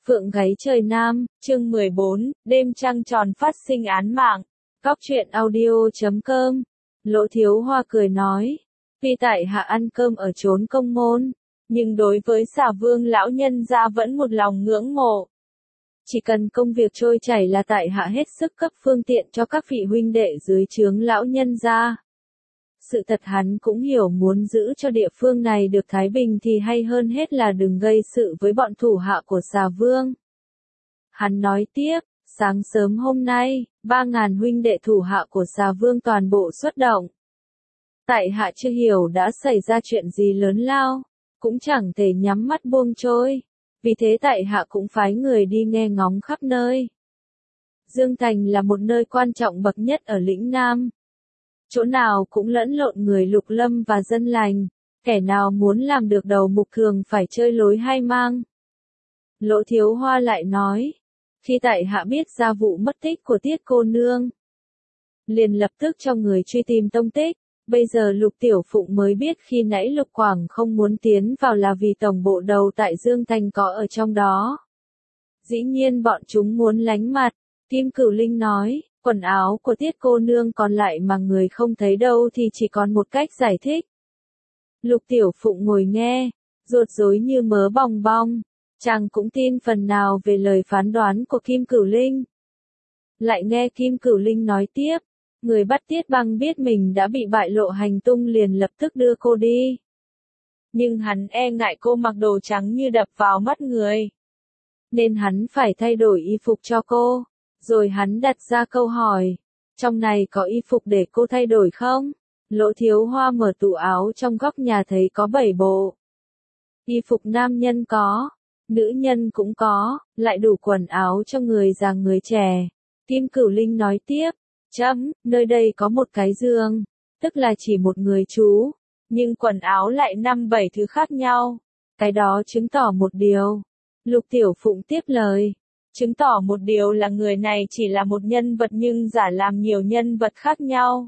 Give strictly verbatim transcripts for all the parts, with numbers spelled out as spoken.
Phượng gáy trời Nam, chương mười bốn, đêm trăng tròn phát sinh án mạng. Góc truyện audio chấm com. Lỗ Thiếu Hoa cười nói. Tuy tại hạ ăn cơm ở chốn công môn, nhưng đối với Xà Vương lão nhân gia vẫn một lòng ngưỡng mộ. Chỉ cần công việc trôi chảy là tại hạ hết sức cấp phương tiện cho các vị huynh đệ dưới trướng lão nhân gia. Sự thật hắn cũng hiểu muốn giữ cho địa phương này được thái bình thì hay hơn hết là đừng gây sự với bọn thủ hạ của Xà Vương. Hắn nói tiếp, sáng sớm hôm nay, ba ngàn huynh đệ thủ hạ của Xà Vương toàn bộ xuất động. Tại hạ chưa hiểu đã xảy ra chuyện gì lớn lao, cũng chẳng thể nhắm mắt buông trôi, vì thế tại hạ cũng phái người đi nghe ngóng khắp nơi. Dương Thành là một nơi quan trọng bậc nhất ở lĩnh Nam. Chỗ nào cũng lẫn lộn người lục lâm và dân lành, kẻ nào muốn làm được đầu mục thường phải chơi lối hay mang. Lỗ Thiếu Hoa lại nói, khi tại hạ biết ra vụ mất tích của Tiết cô nương, liền lập tức cho người truy tìm tông tích, bây giờ Lục Tiểu Phụng mới biết khi nãy Lục Quảng không muốn tiến vào là vì tổng bộ đầu tại Dương Thành có ở trong đó. Dĩ nhiên bọn chúng muốn lánh mặt, Kim Cửu Linh nói. Quần áo của Tiết cô nương còn lại mà người không thấy đâu thì chỉ còn một cách giải thích. Lục Tiểu Phụng ngồi nghe, ruột rối như mớ bong bong, chàng cũng tin phần nào về lời phán đoán của Kim Cửu Linh. Lại nghe Kim Cửu Linh nói tiếp, người bắt Tiết Băng biết mình đã bị bại lộ hành tung liền lập tức đưa cô đi. Nhưng hắn e ngại cô mặc đồ trắng như đập vào mắt người, nên hắn phải thay đổi y phục cho cô. Rồi hắn đặt ra câu hỏi, trong này có y phục để cô thay đổi không? Lỗ Thiếu Hoa mở tủ áo trong góc nhà thấy có bảy bộ. Y phục nam nhân có, nữ nhân cũng có, lại đủ quần áo cho người già người trẻ. Kim Cửu Linh nói tiếp, chấm, nơi đây có một cái giường, tức là chỉ một người trú, nhưng quần áo lại năm bảy thứ khác nhau. Cái đó chứng tỏ một điều. Lục Tiểu Phụng tiếp lời. Chứng tỏ một điều là người này chỉ là một nhân vật nhưng giả làm nhiều nhân vật khác nhau.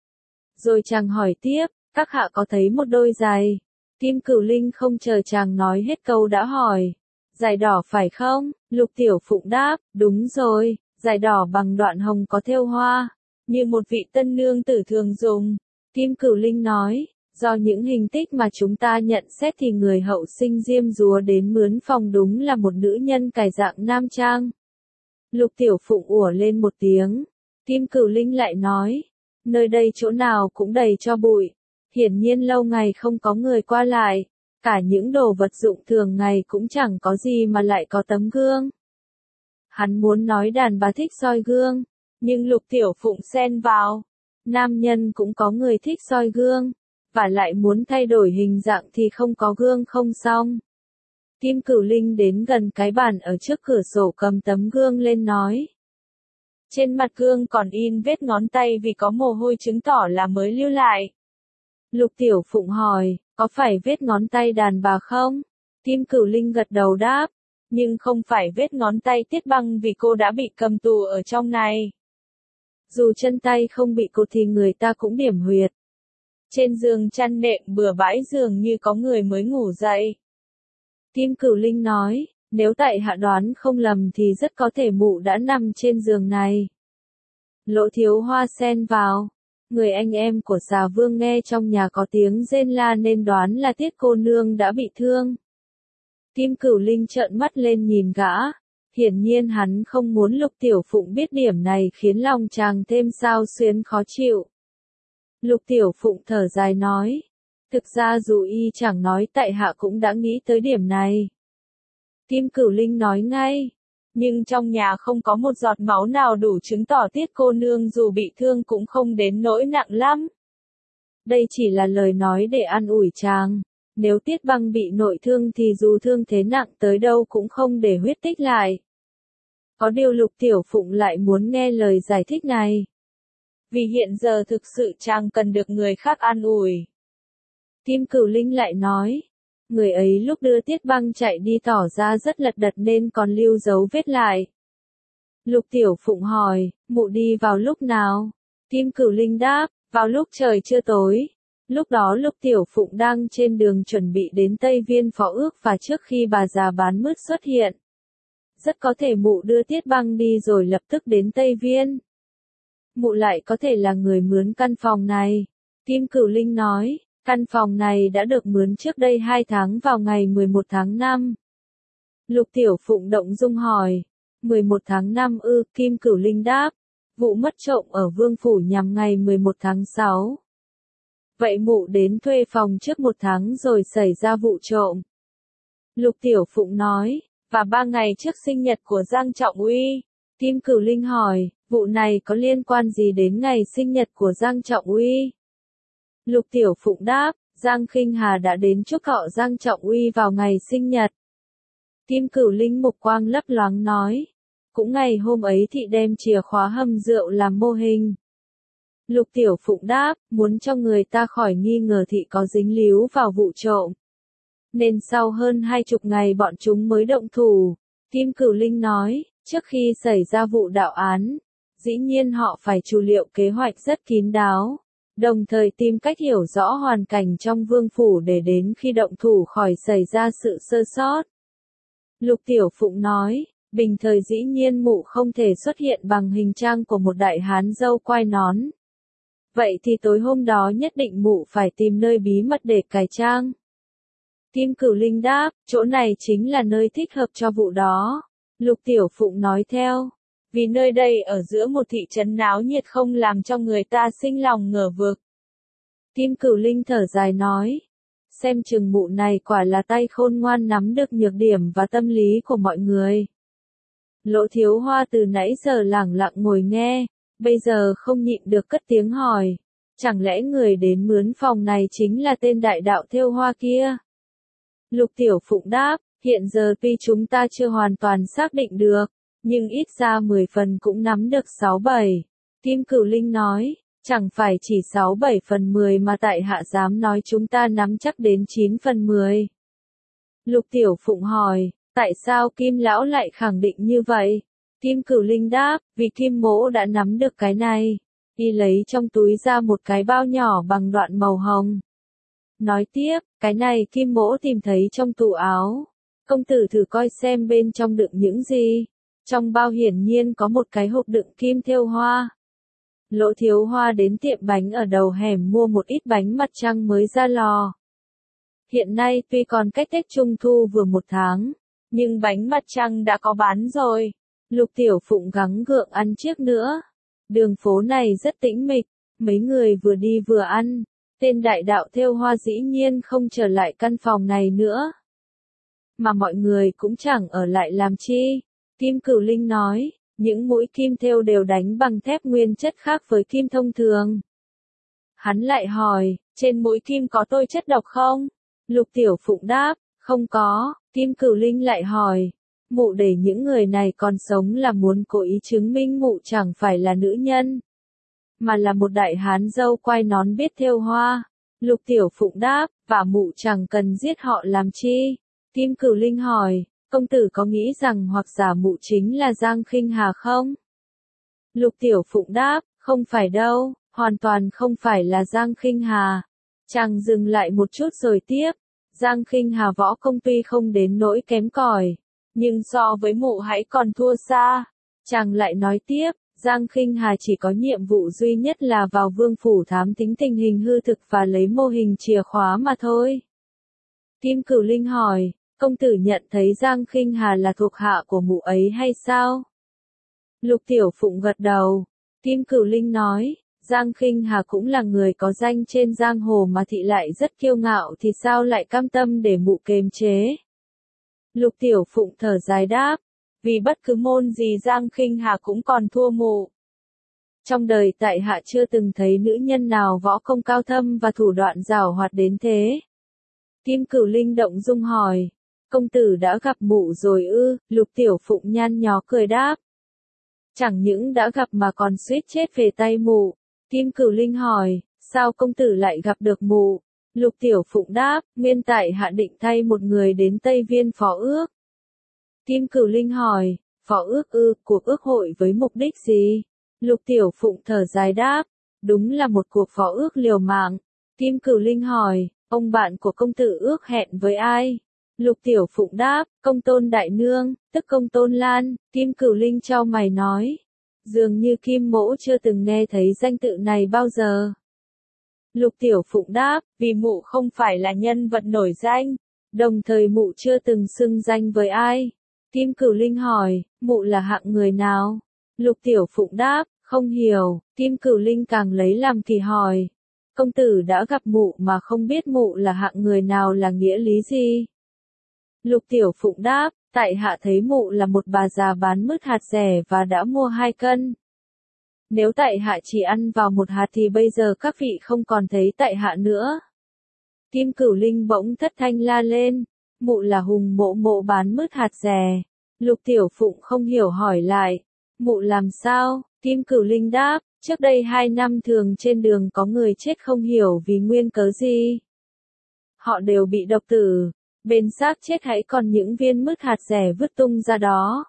Rồi chàng hỏi tiếp, các hạ có thấy một đôi giày? Kim Cửu Linh không chờ chàng nói hết câu đã hỏi, giày đỏ phải không? Lục Tiểu Phụng đáp, đúng rồi, giày đỏ bằng đoạn hồng có thêu hoa, như một vị tân nương tử thường dùng. Kim Cửu Linh nói, do những hình tích mà chúng ta nhận xét thì người hậu sinh diêm dúa đến mướn phòng đúng là một nữ nhân cải dạng nam trang. Lục Tiểu Phụng ủa lên một tiếng. Kim Cửu Linh lại nói, nơi đây chỗ nào cũng đầy cho bụi, hiển nhiên lâu ngày không có người qua lại, cả những đồ vật dụng thường ngày cũng chẳng có gì mà lại có tấm gương. Hắn muốn nói đàn bà thích soi gương, nhưng Lục Tiểu Phụng xen vào, nam nhân cũng có người thích soi gương. Và lại muốn thay đổi hình dạng thì không có gương không xong. Kim Cửu Linh đến gần cái bàn ở trước cửa sổ cầm tấm gương lên nói. Trên mặt gương còn in vết ngón tay vì có mồ hôi chứng tỏ là mới lưu lại. Lục Tiểu Phụng hỏi, có phải vết ngón tay đàn bà không? Kim Cửu Linh gật đầu đáp, nhưng không phải vết ngón tay Tiết Băng vì cô đã bị cầm tù ở trong này. Dù chân tay không bị cột thì người ta cũng điểm huyệt. Trên giường chăn nệm bừa bãi giường như có người mới ngủ dậy. Kim Cửu Linh nói, nếu tại hạ đoán không lầm thì rất có thể mụ đã nằm trên giường này. Lỗ Thiếu Hoa xen vào, người anh em của Xà Vương nghe trong nhà có tiếng rên la nên đoán là Tiết cô nương đã bị thương. Kim Cửu Linh trợn mắt lên nhìn gã, hiển nhiên hắn không muốn Lục Tiểu Phụng biết điểm này khiến lòng chàng thêm xao xuyến khó chịu. Lục Tiểu Phụng thở dài nói, thực ra dù y chẳng nói tại hạ cũng đã nghĩ tới điểm này. Kim Cửu Linh nói ngay, nhưng trong nhà không có một giọt máu nào đủ chứng tỏ Tiết cô nương dù bị thương cũng không đến nỗi nặng lắm. Đây chỉ là lời nói để an ủi chàng, nếu Tiết Băng bị nội thương thì dù thương thế nặng tới đâu cũng không để huyết tích lại. Có điều Lục Tiểu Phụng lại muốn nghe lời giải thích này. Vì hiện giờ thực sự chàng cần được người khác an ủi. Kim Cửu Linh lại nói, người ấy lúc đưa Tiết Băng chạy đi tỏ ra rất lật đật nên còn lưu dấu vết lại. Lục Tiểu Phụng hỏi, mụ đi vào lúc nào? Kim Cửu Linh đáp, vào lúc trời chưa tối. Lúc đó Lục Tiểu Phụng đang trên đường chuẩn bị đến Tây Viên Phó Ước và trước khi bà già bán mứt xuất hiện. Rất có thể mụ đưa Tiết Băng đi rồi lập tức đến Tây Viên. Mụ lại có thể là người mướn căn phòng này. Kim Cửu Linh nói, căn phòng này đã được mướn trước đây hai tháng vào ngày mười một tháng năm. Lục Tiểu Phụng động dung hỏi, mười một tháng năm ư? Kim Cửu Linh đáp, vụ mất trộm ở Vương Phủ nhằm ngày mười một tháng sáu. Vậy mụ đến thuê phòng trước một tháng rồi xảy ra vụ trộm. Lục Tiểu Phụng nói, và ba ngày trước sinh nhật của Giang Trọng Uy. Kim Cửu Linh hỏi, vụ này có liên quan gì đến ngày sinh nhật của Giang Trọng Uy? Lục Tiểu Phụng đáp, Giang Khinh Hà đã đến chúc thọ Giang Trọng Uy vào ngày sinh nhật. Kim Cửu Linh mục quang lấp loáng nói, cũng ngày hôm ấy thị đem chìa khóa hầm rượu làm mô hình. Lục Tiểu Phụng đáp, muốn cho người ta khỏi nghi ngờ thị có dính líu vào vụ trộm. Nên sau hơn hai chục ngày bọn chúng mới động thủ. Kim Cửu Linh nói, trước khi xảy ra vụ đạo án, dĩ nhiên họ phải chủ liệu kế hoạch rất kín đáo, đồng thời tìm cách hiểu rõ hoàn cảnh trong Vương Phủ để đến khi động thủ khỏi xảy ra sự sơ sót. Lục Tiểu Phụng nói, bình thời dĩ nhiên mụ không thể xuất hiện bằng hình trang của một đại hán râu quai nón. Vậy thì tối hôm đó nhất định mụ phải tìm nơi bí mật để cải trang. Kim Cửu Linh đáp, chỗ này chính là nơi thích hợp cho vụ đó. Lục Tiểu Phụng nói theo, vì nơi đây ở giữa một thị trấn náo nhiệt không làm cho người ta sinh lòng ngờ vực. Kim Cửu Linh thở dài nói, xem chừng mụ này quả là tay khôn ngoan nắm được nhược điểm và tâm lý của mọi người. Lỗ Thiếu Hoa từ nãy giờ lẳng lặng ngồi nghe, bây giờ không nhịn được cất tiếng hỏi, chẳng lẽ người đến mướn phòng này chính là tên đại đạo thêu hoa kia? Lục Tiểu Phụng đáp, hiện giờ tuy chúng ta chưa hoàn toàn xác định được, nhưng ít ra mười phần cũng nắm được sáu bảy. Kim Cửu Linh nói, chẳng phải chỉ sáu bảy phần mười mà tại hạ dám nói chúng ta nắm chắc đến chín phần mười. Lục Tiểu Phụng hỏi, tại sao Kim Lão lại khẳng định như vậy? Kim Cửu Linh đáp, vì Kim Mỗ đã nắm được cái này. Y lấy trong túi ra một cái bao nhỏ bằng đoạn màu hồng. Nói tiếp, cái này Kim Mỗ tìm thấy trong tủ áo. Công tử thử coi xem bên trong đựng những gì. Trong bao hiển nhiên có một cái hộp đựng kim thêu hoa. Lỗ Thiếu Hoa đến tiệm bánh ở đầu hẻm mua một ít bánh mặt trăng mới ra lò. Hiện nay tuy còn cách Tết Trung Thu vừa một tháng, nhưng bánh mặt trăng đã có bán rồi. Lục Tiểu Phụng gắng gượng ăn chiếc nữa. Đường phố này rất tĩnh mịch, mấy người vừa đi vừa ăn. Tên đại đạo thêu hoa dĩ nhiên không trở lại căn phòng này nữa. Mà mọi người cũng chẳng ở lại làm chi. Kim Cửu Linh nói, những mũi kim thêu đều đánh bằng thép nguyên chất khác với kim thông thường. Hắn lại hỏi, trên mũi kim có tôi chất độc không? Lục Tiểu Phụng đáp, không có. Kim Cửu Linh lại hỏi, mụ để những người này còn sống là muốn cố ý chứng minh mụ chẳng phải là nữ nhân, mà là một đại hán râu quai nón biết thêu hoa. Lục Tiểu Phụng đáp, và mụ chẳng cần giết họ làm chi. Kim Cửu Linh hỏi, công tử có nghĩ rằng hoặc giả mụ chính là Giang Khinh Hà không? Lục Tiểu Phụng đáp, không phải đâu, hoàn toàn không phải là Giang Khinh Hà. Chàng dừng lại một chút rồi tiếp, Giang Khinh Hà võ công tuy không đến nỗi kém cỏi, nhưng so với mụ hãy còn thua xa. Chàng lại nói tiếp, Giang Khinh Hà chỉ có nhiệm vụ duy nhất là vào Vương Phủ thám tính tình hình hư thực và lấy mô hình chìa khóa mà thôi. Kim Cửu Linh hỏi, công tử nhận thấy Giang Khinh Hà là thuộc hạ của mụ ấy hay sao? Lục Tiểu Phụng gật đầu. Kim Cửu Linh nói, Giang Khinh Hà cũng là người có danh trên giang hồ mà thị lại rất kiêu ngạo thì sao lại cam tâm để mụ kềm chế? Lục Tiểu Phụng thở dài đáp, vì bất cứ môn gì Giang Khinh Hà cũng còn thua mụ. Trong đời tại hạ chưa từng thấy nữ nhân nào võ công cao thâm và thủ đoạn giảo hoạt đến thế. Kim Cửu Linh động dung hỏi, công tử đã gặp mụ rồi ư? Lục Tiểu Phụng nhăn nhó cười đáp, chẳng những đã gặp mà còn suýt chết về tay mụ. Kim Cửu Linh hỏi, sao công tử lại gặp được mụ? Lục Tiểu Phụng đáp, nguyên tại hạ định thay một người đến Tây Viên phó ước. Kim Cửu Linh hỏi, phó ước ư, cuộc ước hội với mục đích gì? Lục Tiểu Phụng thở dài đáp, đúng là một cuộc phó ước liều mạng. Kim Cửu Linh hỏi, ông bạn của công tử ước hẹn với ai? Lục Tiểu Phụng đáp, công tôn đại nương, tức công tôn Lan. Kim Cửu Linh chau mày nói. Dường như Kim mỗ chưa từng nghe thấy danh tự này bao giờ. Lục Tiểu Phụng đáp, vì mụ không phải là nhân vật nổi danh, đồng thời mụ chưa từng xưng danh với ai. Kim Cửu Linh hỏi, mụ là hạng người nào? Lục Tiểu Phụng đáp, không hiểu. Kim Cửu Linh càng lấy làm kỳ hỏi. Công tử đã gặp mụ mà không biết mụ là hạng người nào là nghĩa lý gì? Lục Tiểu Phụng đáp, tại hạ thấy mụ là một bà già bán mứt hạt rẻ và đã mua hai cân. Nếu tại hạ chỉ ăn vào một hạt thì bây giờ các vị không còn thấy tại hạ nữa. Kim Cửu Linh bỗng thất thanh la lên, mụ là Hùng Mộ Mộ bán mứt hạt rẻ. Lục Tiểu Phụng không hiểu hỏi lại, mụ làm sao? Kim Cửu Linh đáp, trước đây hai năm thường trên đường có người chết không hiểu vì nguyên cớ gì. Họ đều bị độc tử, bên xác chết hãy còn những viên mứt hạt rẻ vứt tung ra đó.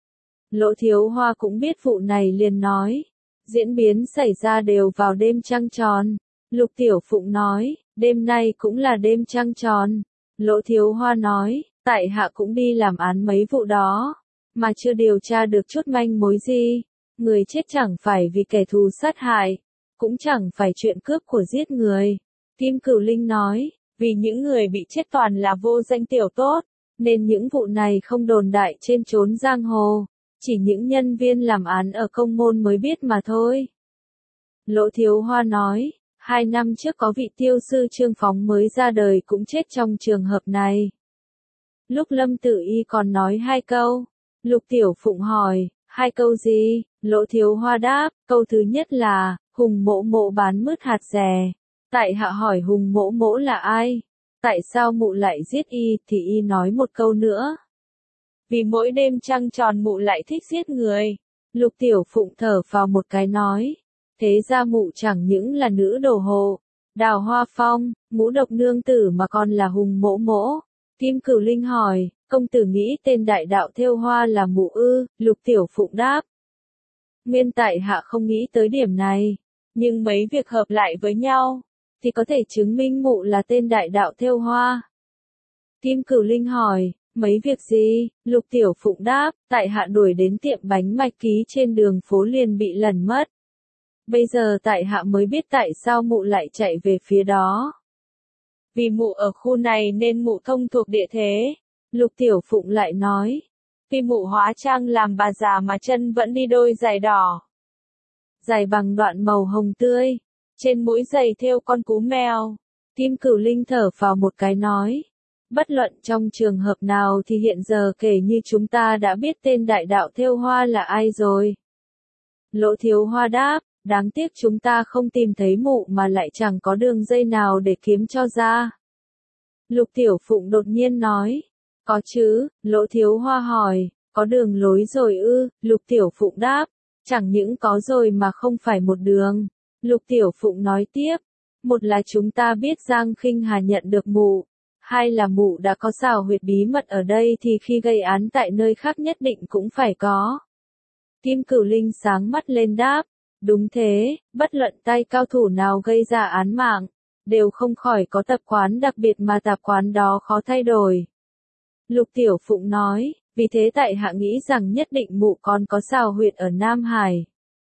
Lỗ Thiếu Hoa cũng biết vụ này liền nói, diễn biến xảy ra đều vào đêm trăng tròn. Lục Tiểu Phụng nói, đêm nay cũng là đêm trăng tròn. Lỗ Thiếu Hoa nói, tại hạ cũng đi làm án mấy vụ đó, mà chưa điều tra được chút manh mối gì. Người chết chẳng phải vì kẻ thù sát hại, cũng chẳng phải chuyện cướp của giết người. Kim Cửu Linh nói, vì những người bị chết toàn là vô danh tiểu tốt, nên những vụ này không đồn đại trên chốn giang hồ, chỉ những nhân viên làm án ở công môn mới biết mà thôi. Lỗ Thiếu Hoa nói, hai năm trước có vị tiêu sư Trương Phóng mới ra đời cũng chết trong trường hợp này. Lúc Lâm Tử Y còn nói hai câu, Lục Tiểu Phụng hỏi, hai câu gì? Lỗ Thiếu Hoa đáp, câu thứ nhất là, Hùng Mộ Mộ bán mứt hạt rẻ. Tại hạ hỏi Hùng Mộ Mộ là ai? Tại sao mụ lại giết y? Thì y nói một câu nữa. Vì mỗi đêm trăng tròn mụ lại thích giết người. Lục Tiểu Phụng thở vào một cái nói, thế ra mụ chẳng những là nữ đồ hộ, Đào Hoa Phong, ngũ độc nương tử mà còn là Hùng Mộ Mộ. Kim Cửu Linh hỏi, công tử nghĩ tên đại đạo thêu hoa là mụ ư? Lục Tiểu Phụng đáp, nguyên tại hạ không nghĩ tới điểm này, nhưng mấy việc hợp lại với nhau, thì có thể chứng minh mụ là tên đại đạo thêu hoa. Kim Cửu Linh hỏi, mấy việc gì? Lục Tiểu Phụng đáp, tại hạ đuổi đến tiệm bánh mạch ký trên đường phố liền bị lẩn mất. Bây giờ tại hạ mới biết tại sao mụ lại chạy về phía đó. Vì mụ ở khu này nên mụ thông thuộc địa thế. Lục Tiểu Phụng lại nói, vì mụ hóa trang làm bà già mà chân vẫn đi đôi giày đỏ. Giày bằng đoạn màu hồng tươi, trên mũi giày thêu con cú mèo. Kim Cửu Linh thở vào một cái nói, bất luận trong trường hợp nào thì hiện giờ kể như chúng ta đã biết tên đại đạo thêu hoa là ai rồi. Lỗ Thiếu Hoa đáp, đáng tiếc chúng ta không tìm thấy mụ mà lại chẳng có đường dây nào để kiếm cho ra. Lục Tiểu Phụng đột nhiên nói, có chứ? Lỗ Thiếu Hoa hỏi, có đường lối rồi ư? Lục Tiểu Phụng đáp, chẳng những có rồi mà không phải một đường. Lục Tiểu Phụng nói tiếp, một là chúng ta biết Giang Khinh Hà nhận được mụ, hai là mụ đã có xào huyệt bí mật ở đây thì khi gây án tại nơi khác nhất định cũng phải có. Kim Cửu Linh sáng mắt lên đáp, đúng thế, bất luận tay cao thủ nào gây ra án mạng, đều không khỏi có tập quán đặc biệt mà tập quán đó khó thay đổi. Lục Tiểu Phụng nói, vì thế tại hạ nghĩ rằng nhất định mụ còn có xào huyệt ở Nam Hải.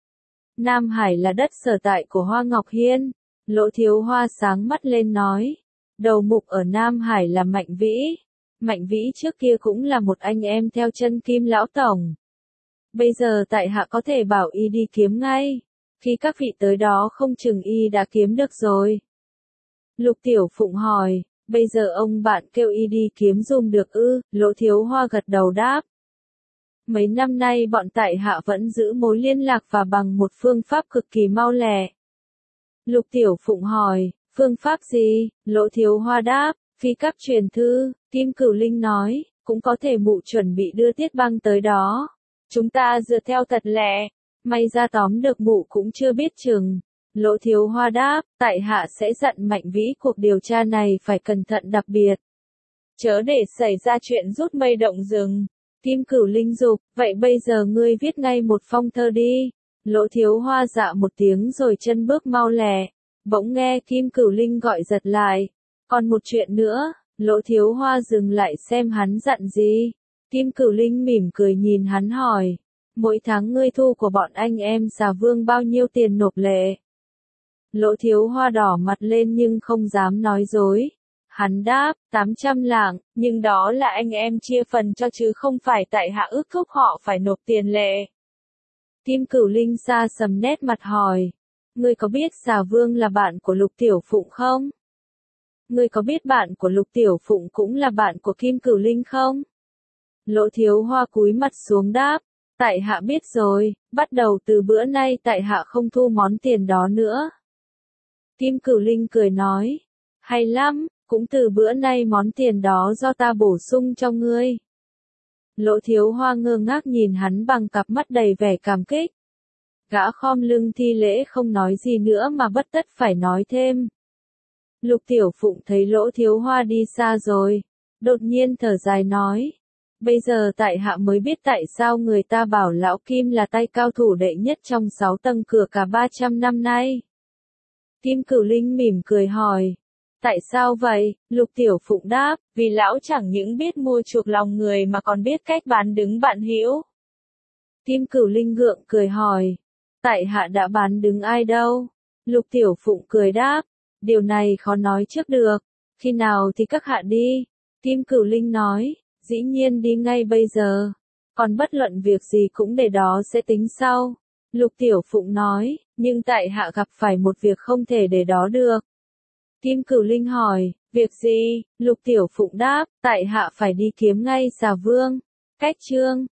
Nam Hải là đất sở tại của Hoa Ngọc Hiên. Lỗ Thiếu Hoa sáng mắt lên nói, đầu mục ở Nam Hải là Mạnh Vĩ. Mạnh Vĩ trước kia cũng là một anh em theo chân Kim Lão Tổng. Bây giờ tại hạ có thể bảo y đi kiếm ngay. Khi các vị tới đó không chừng y đã kiếm được rồi. Lục Tiểu Phụng hỏi, bây giờ ông bạn kêu y đi kiếm dùm được ư? Lỗ Thiếu Hoa gật đầu đáp. Mấy năm nay bọn tại hạ vẫn giữ mối liên lạc và bằng một phương pháp cực kỳ mau lẹ. Lục Tiểu Phụng hỏi, phương pháp gì? Lỗ Thiếu Hoa đáp, phi cấp truyền thư. Kim Cửu Linh nói, cũng có thể mụ chuẩn bị đưa Tiết Băng tới đó. Chúng ta dựa theo thật lẹ, may ra tóm được mụ cũng chưa biết chừng. Lỗ Thiếu Hoa đáp, tại hạ sẽ dặn Mạnh Vĩ cuộc điều tra này phải cẩn thận đặc biệt. Chớ để xảy ra chuyện rút mây động rừng. Kim Cửu Linh dục, vậy bây giờ ngươi viết ngay một phong thơ đi. Lỗ Thiếu Hoa dạ một tiếng rồi chân bước mau lẹ. Bỗng nghe Kim Cửu Linh gọi giật lại. Còn một chuyện nữa, Lỗ Thiếu Hoa dừng lại xem hắn dặn gì. Kim Cửu Linh mỉm cười nhìn hắn hỏi. Mỗi tháng ngươi thu của bọn anh em Xà Vương bao nhiêu tiền nộp lệ? Lỗ Thiếu Hoa đỏ mặt lên nhưng không dám nói dối. Hắn đáp, tám trăm lạng, nhưng đó là anh em chia phần cho chứ không phải tại hạ ước thúc họ phải nộp tiền lệ. Kim Cửu Linh xa sầm nét mặt hỏi. Ngươi có biết Xà Vương là bạn của Lục Tiểu Phụng không? Ngươi có biết bạn của Lục Tiểu Phụng cũng là bạn của Kim Cửu Linh không? Lỗ Thiếu Hoa cúi mặt xuống đáp. Tại hạ biết rồi, bắt đầu từ bữa nay tại hạ không thu món tiền đó nữa. Kim Cửu Linh cười nói. Hay lắm, cũng từ bữa nay món tiền đó do ta bổ sung cho ngươi. Lỗ Thiếu Hoa ngơ ngác nhìn hắn bằng cặp mắt đầy vẻ cảm kích. Gã khom lưng thi lễ không nói gì nữa mà bất tất phải nói thêm. Lục Tiểu Phụng thấy Lỗ Thiếu Hoa đi xa rồi, đột nhiên thở dài nói. Bây giờ tại hạ mới biết tại sao người ta bảo Lão Kim là tay cao thủ đệ nhất trong sáu tầng cửa cả ba trăm năm nay. Kim Cửu Linh mỉm cười hỏi. Tại sao vậy? Lục Tiểu Phụng đáp, vì lão chẳng những biết mua chuộc lòng người mà còn biết cách bán đứng bạn hữu. Kim Cửu Linh gượng cười hỏi. Tại hạ đã bán đứng ai đâu? Lục Tiểu Phụng cười đáp. Điều này khó nói trước được. Khi nào thì các hạ đi? Kim Cửu Linh nói. Dĩ nhiên đi ngay bây giờ. Còn bất luận việc gì cũng để đó sẽ tính sau. Lục Tiểu Phụng nói. Nhưng tại hạ gặp phải một việc không thể để đó được. Kim Cửu Linh hỏi. Việc gì? Lục Tiểu Phụng đáp. Tại hạ phải đi kiếm ngay Xà Vương. Cách chương